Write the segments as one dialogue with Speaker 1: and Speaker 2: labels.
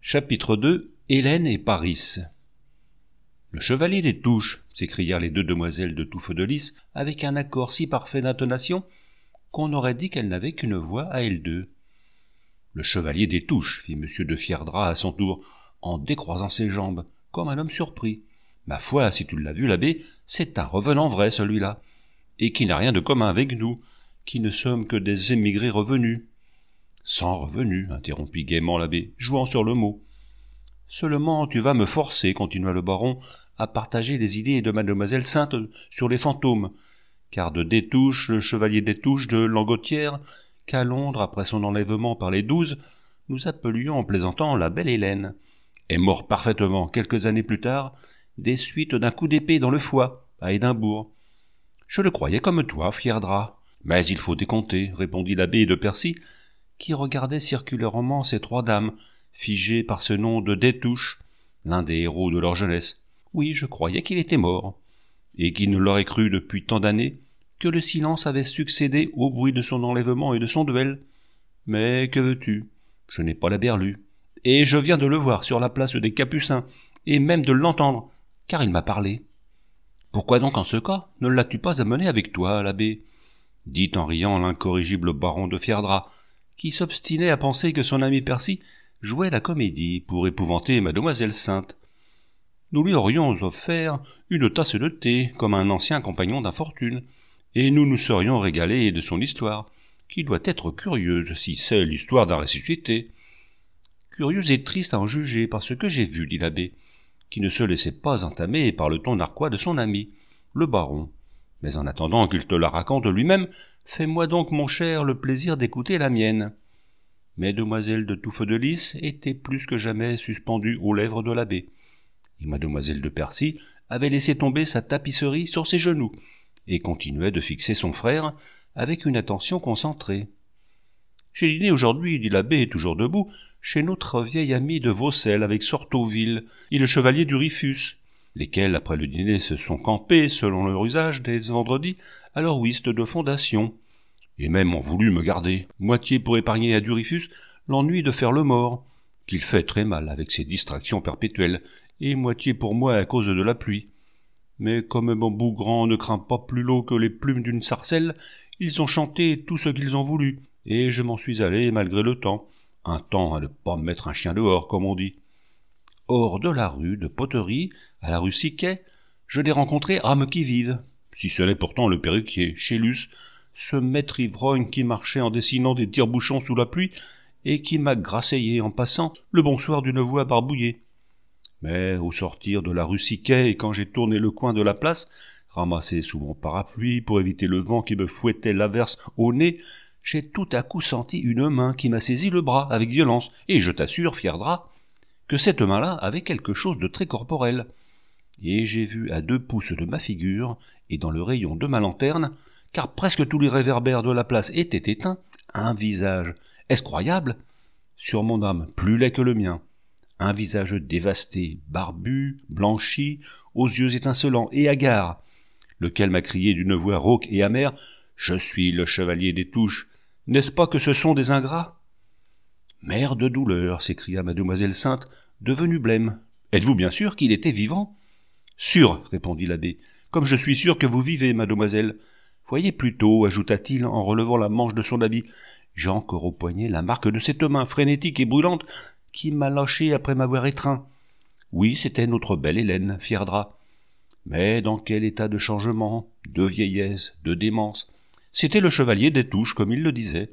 Speaker 1: Chapitre 2. Hélène et Paris. Le chevalier des Touches, s'écrièrent les deux demoiselles de Touffe de Lys, avec un accord si parfait d'intonation qu'on aurait dit qu'elles n'avaient qu'une voix à elles deux. Le chevalier des Touches, fit M. de Fierdra à son tour, en décroisant ses jambes, comme un homme surpris. Ma foi, si tu l'as vu, l'abbé, c'est un revenant vrai, celui-là, et qui n'a rien de commun avec nous, qui ne sommes que des émigrés revenus. Sans revenus, interrompit gaiement l'abbé, jouant sur le mot. Seulement tu vas me forcer, continua le baron, à partager les idées de mademoiselle Sainte sur les fantômes, car de Détouche, le chevalier Détouche de Langotière, qu'à Londres, après son enlèvement par les 12, nous appelions en plaisantant la belle Hélène, est mort parfaitement, quelques années plus tard, des suites d'un coup d'épée dans le foie, à Édimbourg. Je le croyais comme toi, Fierdra. Mais il faut décompter, répondit l'abbé de Percy, qui regardait circulairement ces trois dames, figées par ce nom de Détouche, l'un des héros de leur jeunesse. Oui, je croyais qu'il était mort. Et qui ne l'aurait cru depuis tant d'années, que le silence avait succédé au bruit de son enlèvement et de son duel. Mais que veux-tu? Je n'ai pas la berlue. Et je viens de le voir sur la place des Capucins, et même de l'entendre, car il m'a parlé. Pourquoi donc en ce cas ne l'as-tu pas amené avec toi, l'abbé? Dit en riant l'incorrigible baron de Fierdra, qui s'obstinait à penser que son ami Percy jouait la comédie pour épouvanter mademoiselle Sainte. Nous lui aurions offert une tasse de thé comme un ancien compagnon d'infortune, et nous nous serions régalés de son histoire, qui doit être curieuse si c'est l'histoire d'un ressuscité. Curieuse et triste à en juger par ce que j'ai vu, dit l'abbé, qui ne se laissait pas entamer par le ton narquois de son ami, le baron. Mais en attendant qu'il te la raconte lui-même, fais-moi donc, mon cher, le plaisir d'écouter la mienne. Mais demoiselle de Touffe de Lys était plus que jamais suspendue aux lèvres de l'abbé, et mademoiselle de Percy avait laissé tomber sa tapisserie sur ses genoux, et continuait de fixer son frère avec une attention concentrée. « J'ai dîné aujourd'hui, dit l'abbé, toujours debout, chez notre vieil ami de Vaucelles avec Sortoville et le chevalier du Rifus, lesquels, après le dîner, se sont campés, selon leur usage, dès vendredi, à leur whist de fondation, et même ont voulu me garder, moitié pour épargner à Durifus l'ennui de faire le mort, qu'il fait très mal avec ses distractions perpétuelles, et moitié pour moi à cause de la pluie. Mais comme mon Bougrand ne craint pas plus l'eau que les plumes d'une sarcelle, ils ont chanté tout ce qu'ils ont voulu, et je m'en suis allé malgré le temps, un temps à ne pas mettre un chien dehors, comme on dit. Hors de la rue de Poterie, à la rue Siquet, je l'ai rencontré âme qui vive, si ce n'est pourtant le perruquier, Chélus, ce maître ivrogne qui marchait en dessinant des tire-bouchons sous la pluie, et qui m'a grasseyé en passant le bonsoir d'une voix barbouillée. Mais au sortir de la rue Siquet, et quand j'ai tourné le coin de la place, ramassé sous mon parapluie pour éviter le vent qui me fouettait l'averse au nez, j'ai tout à coup senti une main qui m'a saisi le bras avec violence, et je t'assure, Fierdra, que cette main-là avait quelque chose de très corporel. Et j'ai vu à 2 pouces de ma figure, et dans le rayon de ma lanterne, car presque tous les réverbères de la place étaient éteints, un visage, est-ce croyable? Sur mon âme, plus laid que le mien. Un visage dévasté, barbu, blanchi, aux yeux étincelants et hagards, lequel m'a crié d'une voix rauque et amère « Je suis le chevalier des Touches, n'est-ce pas que ce sont des ingrats ?» Mère de douleur, s'écria mademoiselle Sainte, devenue blême. Êtes-vous bien sûr qu'il était vivant? Sûr, répondit l'abbé, comme je suis sûr que vous vivez, mademoiselle. Voyez plutôt, ajouta-t-il en relevant la manche de son habit, j'ai encore au poignet la marque de cette main frénétique et brûlante qui m'a lâché après m'avoir étreint. Oui, c'était notre belle Hélène, Fierdra. Mais dans quel état de changement, de vieillesse, de démence. C'était le chevalier des Touches, comme il le disait.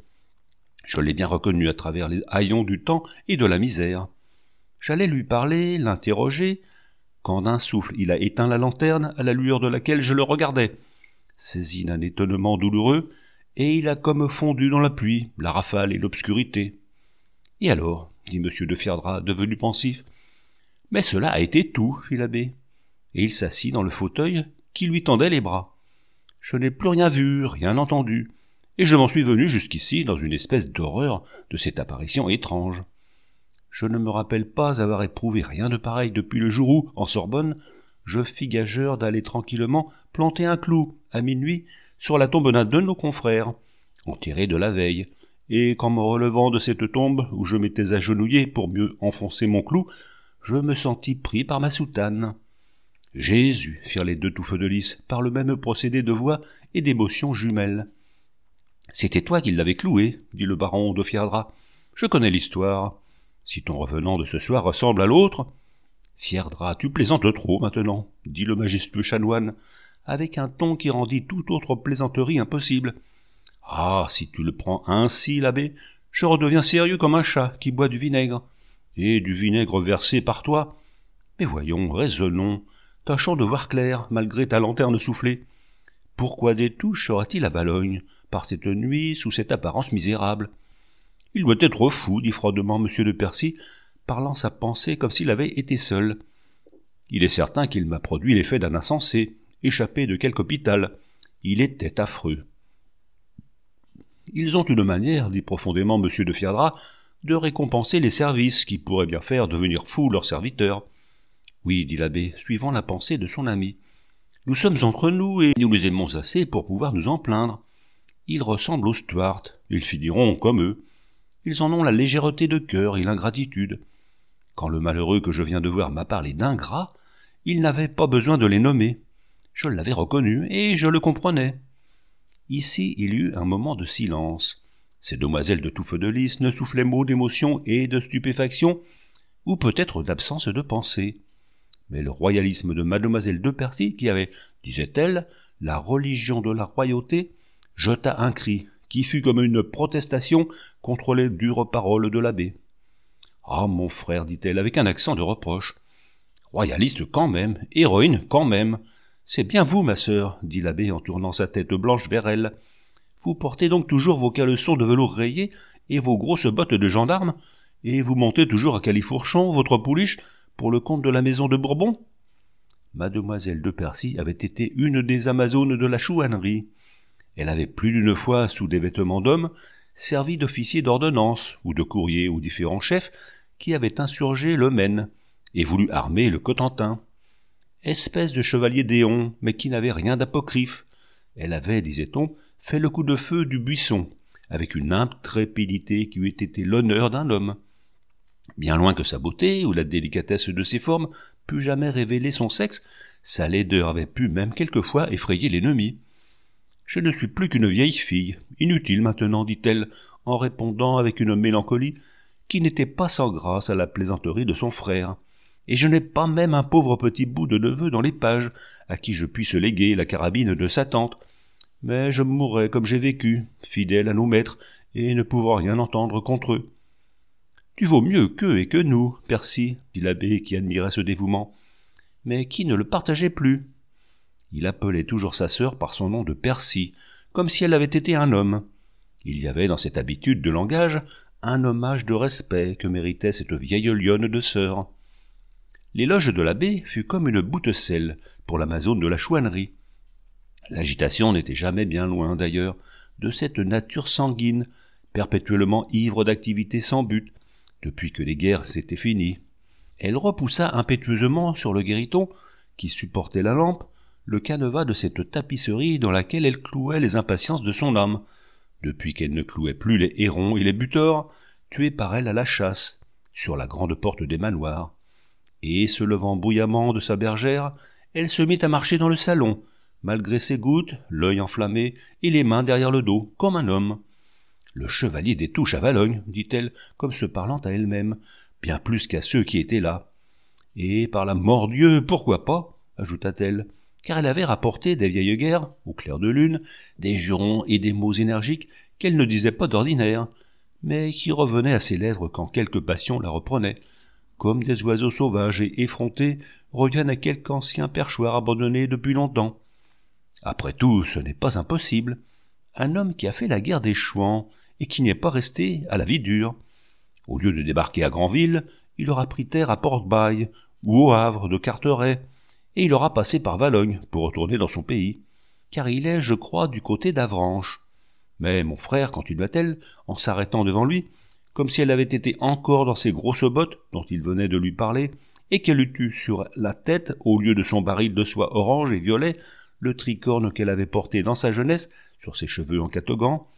Speaker 1: Je l'ai bien reconnu à travers les haillons du temps et de la misère. J'allais lui parler, l'interroger, quand d'un souffle il a éteint la lanterne à la lueur de laquelle je le regardais, saisi d'un étonnement douloureux, et il a comme fondu dans la pluie, la rafale et l'obscurité. « Et alors ?» dit M. de Fierdra, devenu pensif. « Mais cela a été tout, fit l'abbé, et il s'assit dans le fauteuil qui lui tendait les bras. Je n'ai plus rien vu, rien entendu, et je m'en suis venu jusqu'ici dans une espèce d'horreur de cette apparition étrange. Je ne me rappelle pas avoir éprouvé rien de pareil depuis le jour où, en Sorbonne, je fis gageur d'aller tranquillement planter un clou, à minuit, sur la tombe d'un de nos confrères, enterré de la veille, et qu'en me relevant de cette tombe où je m'étais agenouillé pour mieux enfoncer mon clou, je me sentis pris par ma soutane. « Jésus !» firent les deux tout feux de lys, par le même procédé de voix et d'émotion jumelles. « C'était toi qui l'avais cloué, » dit le baron de Fierdra. « Je connais l'histoire. Si ton revenant de ce soir ressemble à l'autre... »« Fierdra, tu plaisantes trop maintenant, » dit le majestueux chanoine, avec un ton qui rendit toute autre plaisanterie impossible. « Ah, si tu le prends ainsi, l'abbé, je redeviens sérieux comme un chat qui boit du vinaigre, et du vinaigre versé par toi. Mais voyons, raisonnons, tâchons de voir clair, malgré ta lanterne soufflée. Pourquoi des touches sera-t-il à Valognes, par cette nuit, sous cette apparence misérable? Il doit être fou, dit froidement M. de Percy, parlant sa pensée comme s'il avait été seul. Il est certain qu'il m'a produit l'effet d'un insensé, échappé de quelque hôpital. Il était affreux. Ils ont une manière, dit profondément M. de Fierdra, de récompenser les services qui pourraient bien faire devenir fous leurs serviteurs. Oui, dit l'abbé, suivant la pensée de son ami. Nous sommes entre nous et nous les aimons assez pour pouvoir nous en plaindre. Ils ressemblent aux Stuarts, ils finiront comme eux. Ils en ont la légèreté de cœur et l'ingratitude. Quand le malheureux que je viens de voir m'a parlé d'ingrats, il n'avait pas besoin de les nommer. Je l'avais reconnu et je le comprenais. Ici il y eut un moment de silence. Ces demoiselles de tout feu de lys ne soufflaient mot d'émotion et de stupéfaction, ou peut-être d'absence de pensée. Mais le royalisme de mademoiselle de Percy, qui avait, disait-elle, la religion de la royauté, jeta un cri, qui fut comme une protestation contre les dures paroles de l'abbé. « Ah, mon frère, dit-elle avec un accent de reproche, royaliste quand même, héroïne quand même. C'est bien vous, ma sœur, dit l'abbé en tournant sa tête blanche vers elle. Vous portez donc toujours vos caleçons de velours rayé et vos grosses bottes de gendarme, et vous montez toujours à califourchon, votre pouliche, pour le compte de la maison de Bourbon? Mademoiselle de Percy avait été une des amazones de la chouannerie. Elle avait plus d'une fois, sous des vêtements d'homme, servi d'officier d'ordonnance ou de courrier aux différents chefs qui avaient insurgé le Maine et voulu armer le Cotentin. Espèce de chevalier déon, mais qui n'avait rien d'apocryphe. Elle avait, disait-on, fait le coup de feu du buisson, avec une intrépidité qui eût été l'honneur d'un homme. Bien loin que sa beauté ou la délicatesse de ses formes pût jamais révéler son sexe, sa laideur avait pu même quelquefois effrayer l'ennemi. « Je ne suis plus qu'une vieille fille, inutile maintenant, dit-elle, en répondant avec une mélancolie qui n'était pas sans grâce à la plaisanterie de son frère. Et je n'ai pas même un pauvre petit bout de neveu dans les pages, à qui je puisse léguer la carabine de sa tante. Mais je mourrai comme j'ai vécu, fidèle à nos maîtres, et ne pouvant rien entendre contre eux. » « Tu vaux mieux qu'eux et que nous, Percy, dit l'abbé qui admirait ce dévouement, mais qui ne le partageait plus. Il appelait toujours sa sœur par son nom de Percy, comme si elle avait été un homme. Il y avait dans cette habitude de langage un hommage de respect que méritait cette vieille lionne de sœur. L'éloge de l'abbé fut comme une boute-selle pour l'amazone de la chouannerie. L'agitation n'était jamais bien loin, d'ailleurs, de cette nature sanguine, perpétuellement ivre d'activité sans but, depuis que les guerres s'étaient finies. Elle repoussa impétueusement sur le guéridon, qui supportait la lampe, le canevas de cette tapisserie dans laquelle elle clouait les impatiences de son âme, depuis qu'elle ne clouait plus les hérons et les butors, tués par elle à la chasse, sur la grande porte des manoirs. Et, se levant bruyamment de sa bergère, elle se mit à marcher dans le salon, malgré ses gouttes, l'œil enflammé et les mains derrière le dos, comme un homme. « Le chevalier des Touches à Valognes, dit-elle, comme se parlant à elle-même, bien plus qu'à ceux qui étaient là. Et par la mordieu, pourquoi pas, ajouta-t-elle, car elle avait rapporté des vieilles guerres, au clair de lune, des jurons et des mots énergiques qu'elle ne disait pas d'ordinaire, mais qui revenaient à ses lèvres quand quelque passion la reprenait, comme des oiseaux sauvages et effrontés reviennent à quelque ancien perchoir abandonné depuis longtemps. Après tout, ce n'est pas impossible. Un homme qui a fait la guerre des Chouans et qui n'y est pas resté à la vie dure. Au lieu de débarquer à Granville, il aura pris terre à Port-Bail ou au Havre de Carteret, et il aura passé par Valognes pour retourner dans son pays, car il est, je crois, du côté d'Avranches. Mais mon frère, continua-t-elle, en s'arrêtant devant lui, comme si elle avait été encore dans ses grosses bottes dont il venait de lui parler, et qu'elle eût eu sur la tête, au lieu de son baril de soie orange et violet, le tricorne qu'elle avait porté dans sa jeunesse sur ses cheveux en catogan.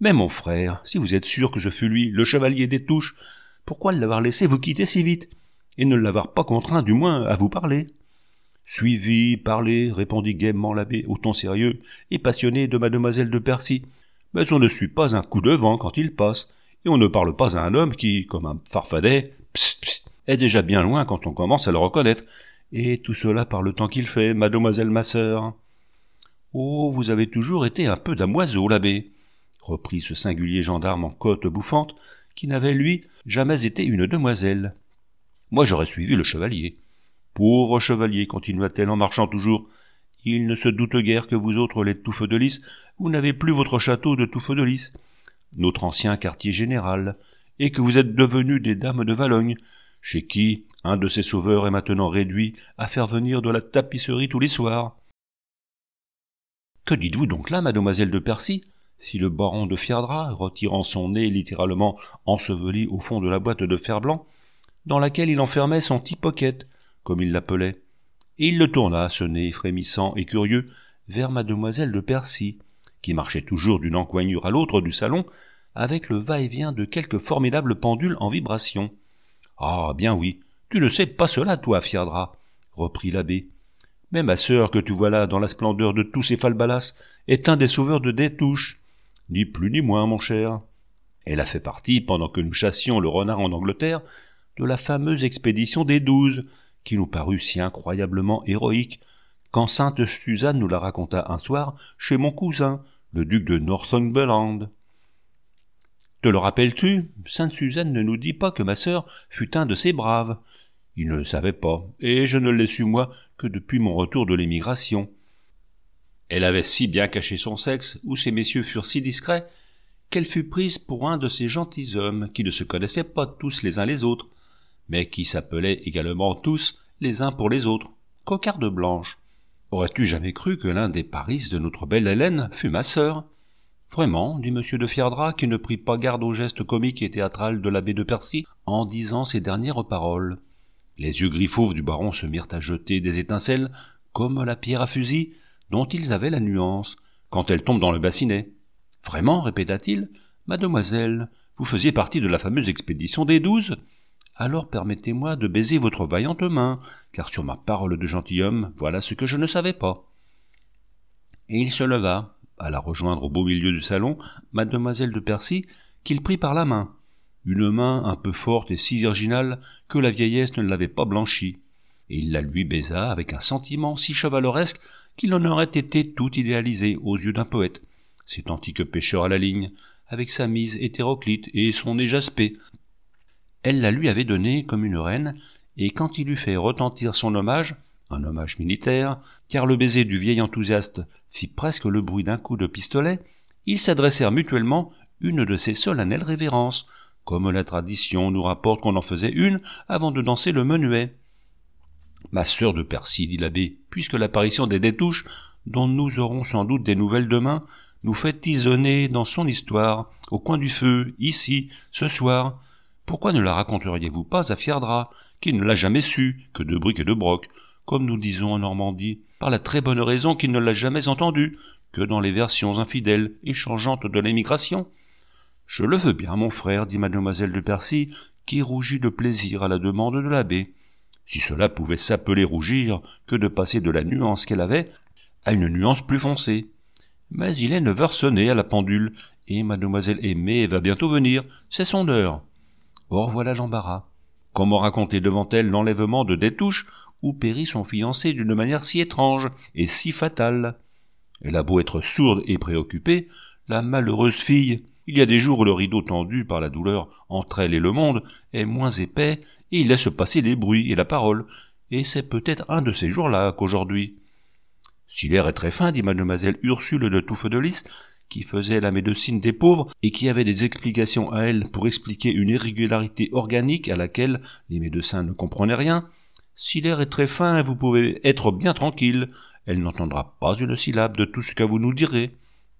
Speaker 1: Mais mon frère, si vous êtes sûr que ce fut lui, le chevalier des Touches, pourquoi l'avoir laissé vous quitter si vite, et ne l'avoir pas contraint du moins à vous parler ? Suivi, parlez, répondit gaiement l'abbé au ton sérieux et passionné de mademoiselle de Percy. Mais on ne suit pas un coup de vent quand il passe, et on ne parle pas à un homme qui, comme un farfadet, est déjà bien loin quand on commence à le reconnaître. Et tout cela par le temps qu'il fait, mademoiselle ma sœur. Oh, vous avez toujours été un peu damoiseau, l'abbé, reprit ce singulier gendarme en cotte bouffante, qui n'avait, lui, jamais été une demoiselle. Moi, j'aurais suivi le chevalier. Pauvre chevalier, continua-t-elle en marchant toujours, il ne se doute guère que vous autres, les Touffes de Lys, vous n'avez plus votre château de Touffes de Lys, notre ancien quartier général, et que vous êtes devenus des dames de Valognes, chez qui un de ces sauveurs est maintenant réduit à faire venir de la tapisserie tous les soirs. Que dites-vous donc là, mademoiselle de Percy ? Fit le baron de Fierdra, retirant son nez littéralement enseveli au fond de la boîte de fer blanc, dans laquelle il enfermait son tipocket, comme il l'appelait, et il le tourna, ce nez frémissant et curieux, vers mademoiselle de Percy, qui marchait toujours d'une encoignure à l'autre du salon, avec le va-et-vient de quelque formidable pendule en vibration. « Ah, bien oui, tu ne sais pas cela, toi, Fierdra, reprit l'abbé. Mais ma sœur, que tu vois là, dans la splendeur de tous ces falbalas, est un des sauveurs de Détouche, ni plus ni moins, mon cher. Elle a fait partie, pendant que nous chassions le renard en Angleterre, de la fameuse expédition des 12, qui nous parut si incroyablement héroïque, quand sainte Suzanne nous la raconta un soir chez mon cousin, le duc de Northumberland. Te le rappelles-tu ? Sainte Suzanne ne nous dit pas que ma sœur fut un de ces braves. Il ne le savait pas, et je ne l'ai su moi que depuis mon retour de l'émigration. Elle avait si bien caché son sexe, ou ces messieurs furent si discrets, qu'elle fut prise pour un de ces gentilshommes qui ne se connaissaient pas tous les uns les autres, mais qui s'appelaient également tous les uns pour les autres, cocarde blanche. Aurais-tu jamais cru que l'un des Paris de notre belle Hélène fût ma sœur ? Vraiment, dit M. de Fierdra, qui ne prit pas garde au geste comique et théâtral de l'abbé de Percy, en disant ces dernières paroles. Les yeux gris fauves du baron se mirent à jeter des étincelles, comme la pierre à fusil, dont ils avaient la nuance, quand elle tombe dans le bassinet. « Vraiment, répéta-t-il, mademoiselle, vous faisiez partie de la fameuse expédition des 12 ? Alors permettez-moi de baiser votre vaillante main, car sur ma parole de gentilhomme, voilà ce que je ne savais pas. » Et il se leva, alla rejoindre au beau milieu du salon mademoiselle de Percy, qu'il prit par la main, une main un peu forte et si virginale que la vieillesse ne l'avait pas blanchie, et il la lui baisa avec un sentiment si chevaleresque qu'il en aurait été tout idéalisé aux yeux d'un poète, cet antique pêcheur à la ligne, avec sa mise hétéroclite et son nez jaspé. Elle la lui avait donnée comme une reine, et quand il eut fait retentir son hommage, un hommage militaire, car le baiser du vieil enthousiaste fit presque le bruit d'un coup de pistolet, ils s'adressèrent mutuellement une de ces solennelles révérences, comme la tradition nous rapporte qu'on en faisait une avant de danser le menuet. « Ma sœur de Percy, dit l'abbé, puisque l'apparition des Détouches, dont nous aurons sans doute des nouvelles demain, nous fait tisonner dans son histoire, au coin du feu, ici, ce soir, pourquoi ne la raconteriez-vous pas à Fierdra, qui ne l'a jamais su, que de bric et de broc, comme nous disons en Normandie, par la très bonne raison qu'il ne l'a jamais entendue, que dans les versions infidèles et changeantes de l'émigration. Je le veux bien, mon frère, dit mademoiselle de Percy, qui rougit de plaisir à la demande de l'abbé. Si cela pouvait s'appeler rougir que de passer de la nuance qu'elle avait à une nuance plus foncée. Mais il est 9 heures sonnées à la pendule, et mademoiselle Aimée va bientôt venir, c'est son heure. Or voilà l'embarras. Comment raconter devant elle l'enlèvement de Détouche, où périt son fiancé d'une manière si étrange et si fatale? Elle a beau être sourde et préoccupée, la malheureuse fille, il y a des jours où le rideau tendu par la douleur entre elle et le monde est moins épais, et il laisse passer les bruits et la parole, et c'est peut-être un de ces jours-là qu'aujourd'hui. Si l'air est très fin, dit mademoiselle Ursule de Touffes de Lys, qui faisait la médecine des pauvres et qui avait des explications à elle pour expliquer une irrégularité organique à laquelle les médecins ne comprenaient rien. Si l'air est très fin, vous pouvez être bien tranquille, elle n'entendra pas une syllabe de tout ce que vous nous direz.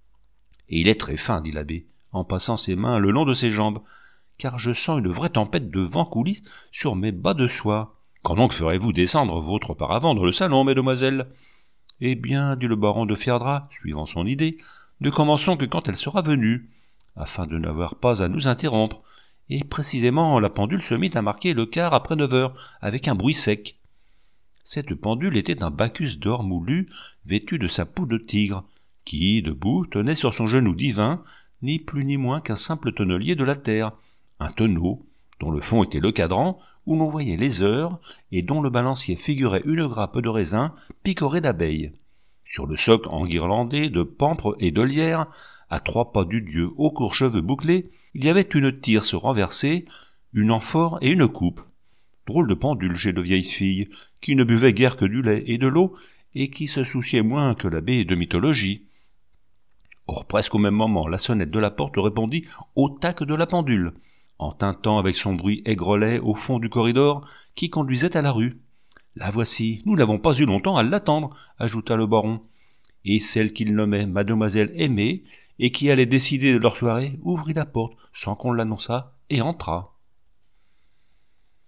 Speaker 1: Et il est très fin, dit l'abbé, en passant ses mains le long de ses jambes, car je sens une vraie tempête de vent coulis sur mes bas de soie. Quand donc ferez-vous descendre votre paravent dans le salon, mesdemoiselles? Eh bien, dit le baron de Fierdra, suivant son idée, ne commençons que quand elle sera venue. afin de n'avoir pas à nous interrompre, et précisément la pendule se mit à marquer le quart après 9 heures, avec un bruit sec. Cette pendule était un Bacchus d'or moulu, vêtu de sa peau de tigre, qui, debout, tenait sur son genou divin, ni plus ni moins qu'un simple tonnelier de la terre, un tonneau, dont le fond était le cadran, où l'on voyait les heures, et dont le balancier figurait une grappe de raisin picorée d'abeilles. Sur le socle enguirlandé de pampres et de lierre, à 3 pas du dieu aux courts cheveux bouclés, il y avait une tierce renversée, une amphore et une coupe. Drôle de pendule chez de vieilles filles, qui ne buvaient guère que du lait et de l'eau, et qui se souciaient moins que l'abbé de mythologie. Or, presque au même moment, la sonnette de la porte répondit au tac de la pendule, en tintant avec son bruit aigrelet au fond du corridor qui conduisait à la rue. « La voici, nous n'avons pas eu longtemps à l'attendre, » ajouta le baron. Et celle qu'il nommait mademoiselle Aimée, et qui allait décider de leur soirée, ouvrit la porte sans qu'on l'annonçât et entra.